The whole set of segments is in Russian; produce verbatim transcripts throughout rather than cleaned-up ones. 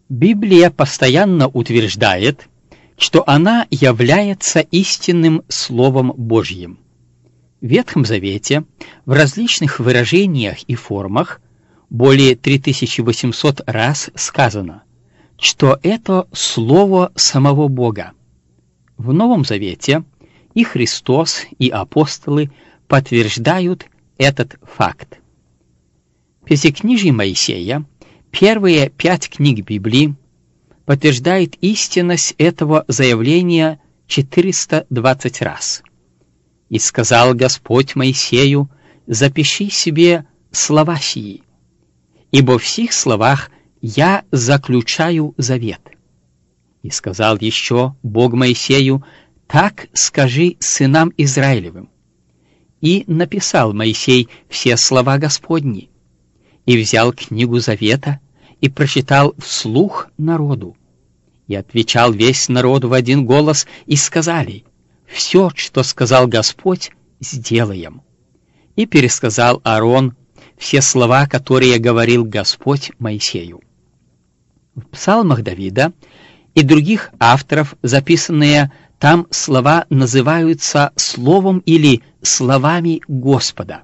Библия постоянно утверждает, что она является истинным Словом Божьим. В Ветхом Завете в различных выражениях и формах более три тысячи восемьсот раз сказано, что это Слово самого Бога. В Новом Завете и Христос, и апостолы подтверждают этот факт. Пятикнижие Моисея, первые пять книг Библии, подтверждает истинность этого заявления четыреста двадцать раз. «И сказал Господь Моисею, запиши себе слова сии, ибо в сих словах я заключаю завет. И сказал еще Бог Моисею, так скажи сынам Израилевым. И написал Моисей все слова Господни, и взял книгу завета, и прочитал вслух народу. И отвечал весь народ в один голос, и сказали, все, что сказал Господь, сделаем. И пересказал Аарон все слова, которые говорил Господь Моисею». В псалмах Давида и других авторов, записанные там, слова называются словом или словами Господа.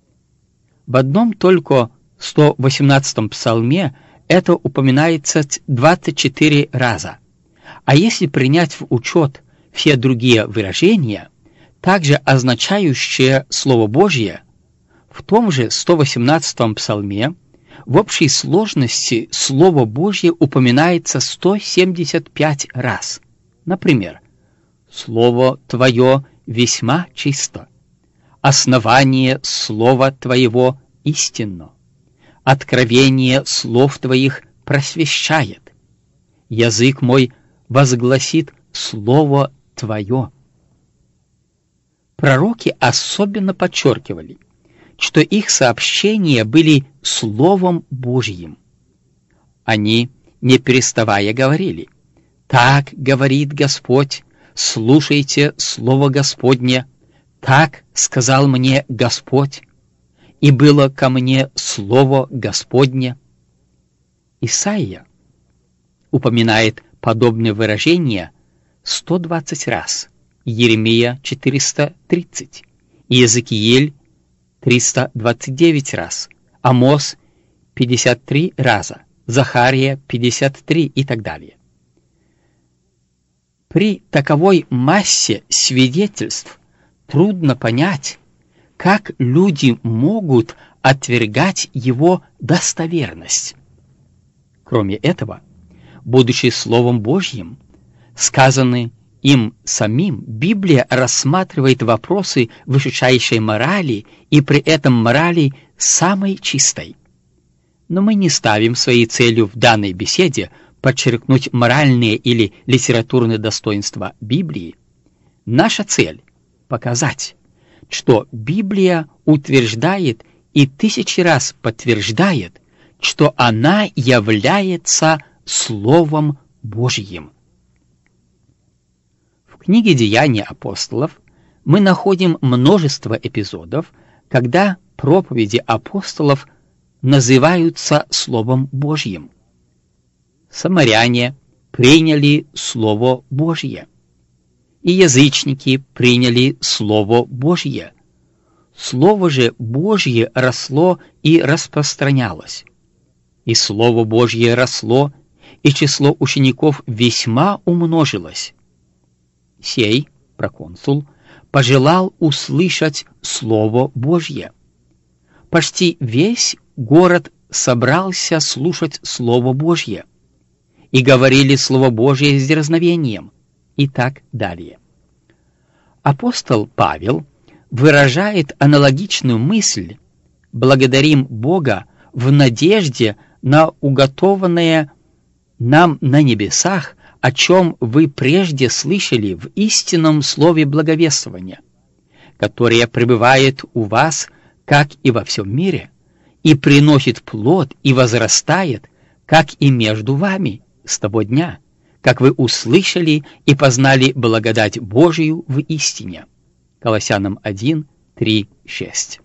В одном только сто восемнадцатом псалме это упоминается двадцать четыре раза. А если принять в учет все другие выражения, также означающие Слово Божье, в том же сто восемнадцатом псалме в общей сложности Слово Божье упоминается сто семьдесят пять раз. Например, «Слово Твое весьма чисто», «Основание Слова Твоего истинно», «Откровение слов Твоих просвещает», «Язык мой возгласит Слово Твое». Пророки особенно подчеркивали, что их сообщения были Словом Божьим. Они, не переставая, говорили: «Так говорит Господь, слушайте Слово Господне, так сказал мне Господь, и было ко мне Слово Господне». Исаия упоминает подобное выражение сто двадцать раз, Еремия четыреста тридцать, Иезекииль триста двадцать девять раз, Амос пятьдесят три раза, Захария пятьдесят три и так далее. При таковой массе свидетельств трудно понять, как люди могут отвергать его достоверность. Кроме этого, будучи Словом Божьим, сказанный им самим, Библия рассматривает вопросы высочайшей морали и при этом морали самой чистой. Но мы не ставим своей целью в данной беседе подчеркнуть моральные или литературные достоинства Библии. Наша цель — показать, что Библия утверждает и тысячи раз подтверждает, что она является Словом Божьим. В книге «Деяния апостолов» мы находим множество эпизодов, когда проповеди апостолов называются Словом Божьим. Самаряне приняли Слово Божье, и язычники приняли Слово Божье. Слово же Божье росло и распространялось. И Слово Божье росло, и число учеников весьма умножилось. Сей, проконсул, пожелал услышать Слово Божье. Почти весь город собрался слушать Слово Божье, и говорили Слово Божье с дерзновением, и так далее. Апостол Павел выражает аналогичную мысль: «Благодарим Бога в надежде на уготованное нам на небесах, о чем вы прежде слышали в истинном слове благовествования, которое пребывает у вас, как и во всем мире, и приносит плод и возрастает, как и между вами, с того дня, как вы услышали и познали благодать Божию в истине». Колоссянам один, три, шесть.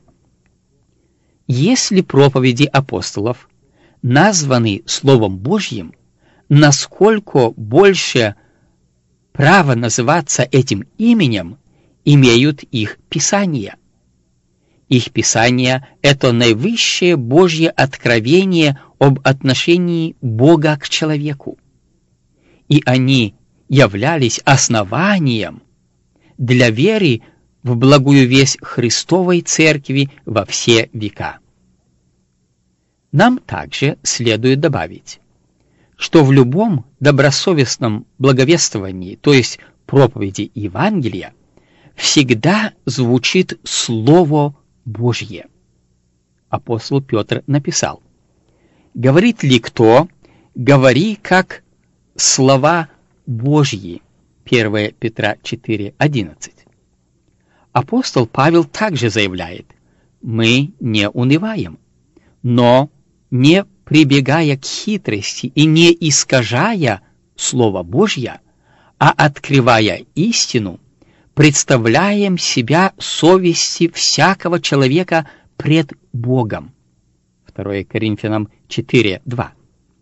Если проповеди апостолов названы Словом Божьим, насколько больше право называться этим именем имеют их Писания. Их Писание — это наивысшее Божье откровение об отношении Бога к человеку. И они являлись основанием для веры в благую весть Христовой Церкви во все века. Нам также следует добавить, что в любом добросовестном благовествовании, то есть проповеди Евангелия, всегда звучит Слово Божье. Апостол Петр написал: «Говорит ли кто, говори как слова Божьи». первое Петра четыре одиннадцать. Апостол Павел также заявляет: «Мы не унываем, но, не прибегая к хитрости и не искажая Слово Божье, а открывая истину, представляем себя совести всякого человека пред Богом». второе Коринфянам четыре два.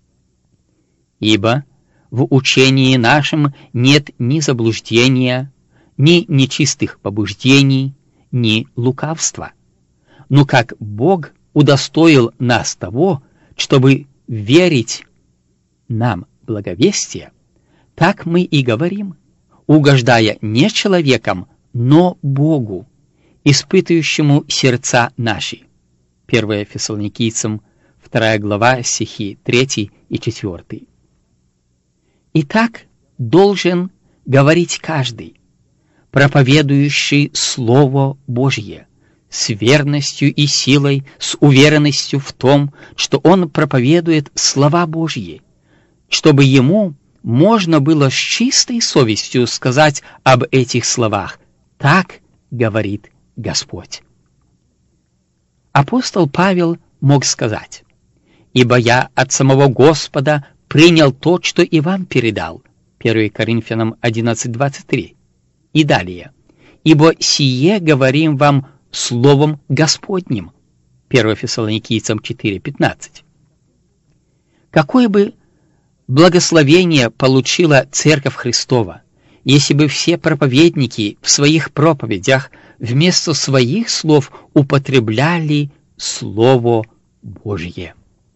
«Ибо в учении нашем нет ни заблуждения, ни нечистых побуждений, ни лукавства. Но как Бог удостоил нас того, чтобы верить нам благовестие, так мы и говорим, угождая не человеком, но Богу, испытывающему сердца наши». первое Фессалоникийцам, вторая глава, стихи третий и четвёртый. Итак, должен говорить каждый, проповедующий Слово Божье, с верностью и силой, с уверенностью в том, что он проповедует слова Божьи, чтобы ему можно было с чистой совестью сказать об этих словах: «Так говорит Господь». Апостол Павел мог сказать: «Ибо я от самого Господа принял то, что и вам передал». первое Коринфянам одиннадцать двадцать три. И далее: «Ибо сие говорим вам Словом Господним». первое Фессалоникийцам четыре пятнадцать. Какое бы благословение получила Церковь Христова, если бы все проповедники в своих проповедях вместо своих слов употребляли Слово Божье.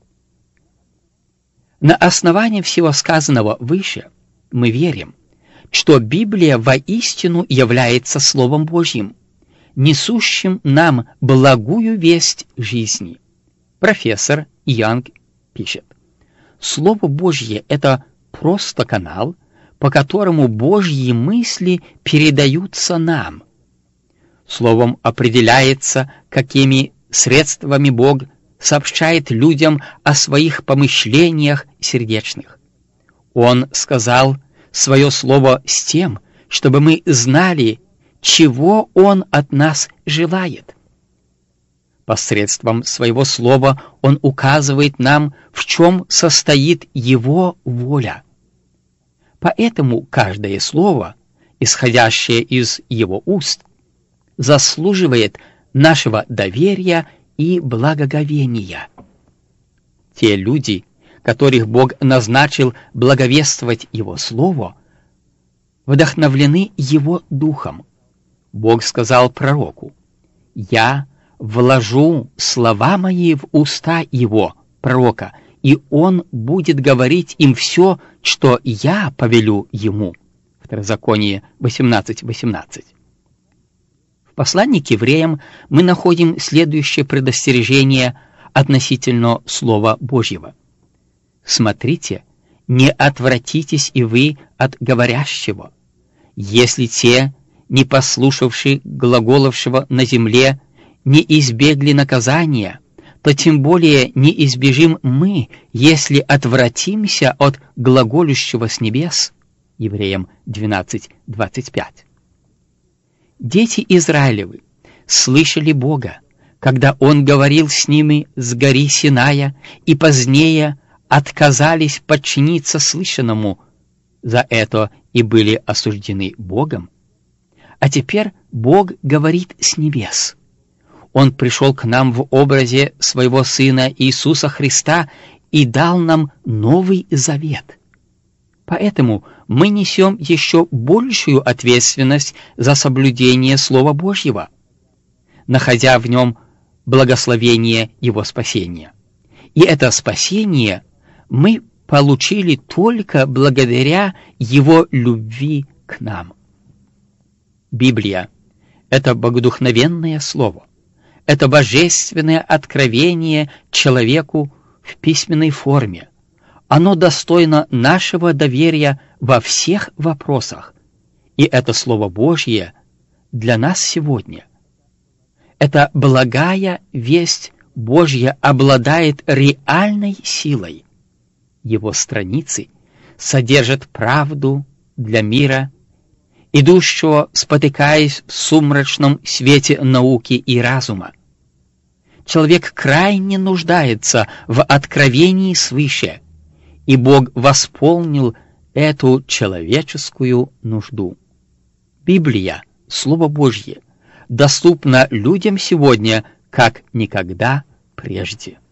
На основании всего сказанного выше мы верим, что Библия воистину является Словом Божьим, несущим нам благую весть жизни. Профессор Янг пишет: «Слово Божье — это просто канал, по которому Божьи мысли передаются нам. Словом определяется, какими средствами Бог сообщает людям о своих помышлениях сердечных. Он сказал свое слово с тем, чтобы мы знали, чего Он от нас желает. Посредством своего слова Он указывает нам, в чем состоит Его воля. Поэтому каждое слово, исходящее из Его уст, заслуживает нашего доверия и благоговения. Те люди, которых Бог назначил благовествовать Его Слово, вдохновлены Его Духом. Бог сказал пророку: «Я вложу слова мои в уста его, пророка, и он будет говорить им все, что я повелю ему». Второзаконие восемнадцать восемнадцать. В послании к евреям мы находим следующее предостережение относительно Слова Божьего: «Смотрите, не отвратитесь и вы от говорящего. Если те, не послушавши глаголовшего на земле, не избегли наказания, то тем более не избежим мы, если отвратимся от глаголющего с небес». Евреям двенадцать двадцать пять. Дети Израилевы слышали Бога, когда Он говорил с ними с горы Синая, и позднее отказались подчиниться слышанному, за это и были осуждены Богом. А теперь Бог говорит с небес. Он пришел к нам в образе своего Сына Иисуса Христа и дал нам Новый Завет. Поэтому мы несем еще большую ответственность за соблюдение Слова Божьего, находя в нем благословение Его спасения. И это спасение мы получили только благодаря Его любви к нам. Библия — это богодухновенное Слово, это божественное откровение человеку в письменной форме. Оно достойно нашего доверия во всех вопросах, и это Слово Божье для нас сегодня. Эта благая весть Божья обладает реальной силой. Его страницы содержат правду для мира, идущего, спотыкаясь в сумрачном свете науки и разума. Человек крайне нуждается в откровении свыше, и Бог восполнил эту человеческую нужду. Библия, Слово Божье, доступна людям сегодня как никогда прежде.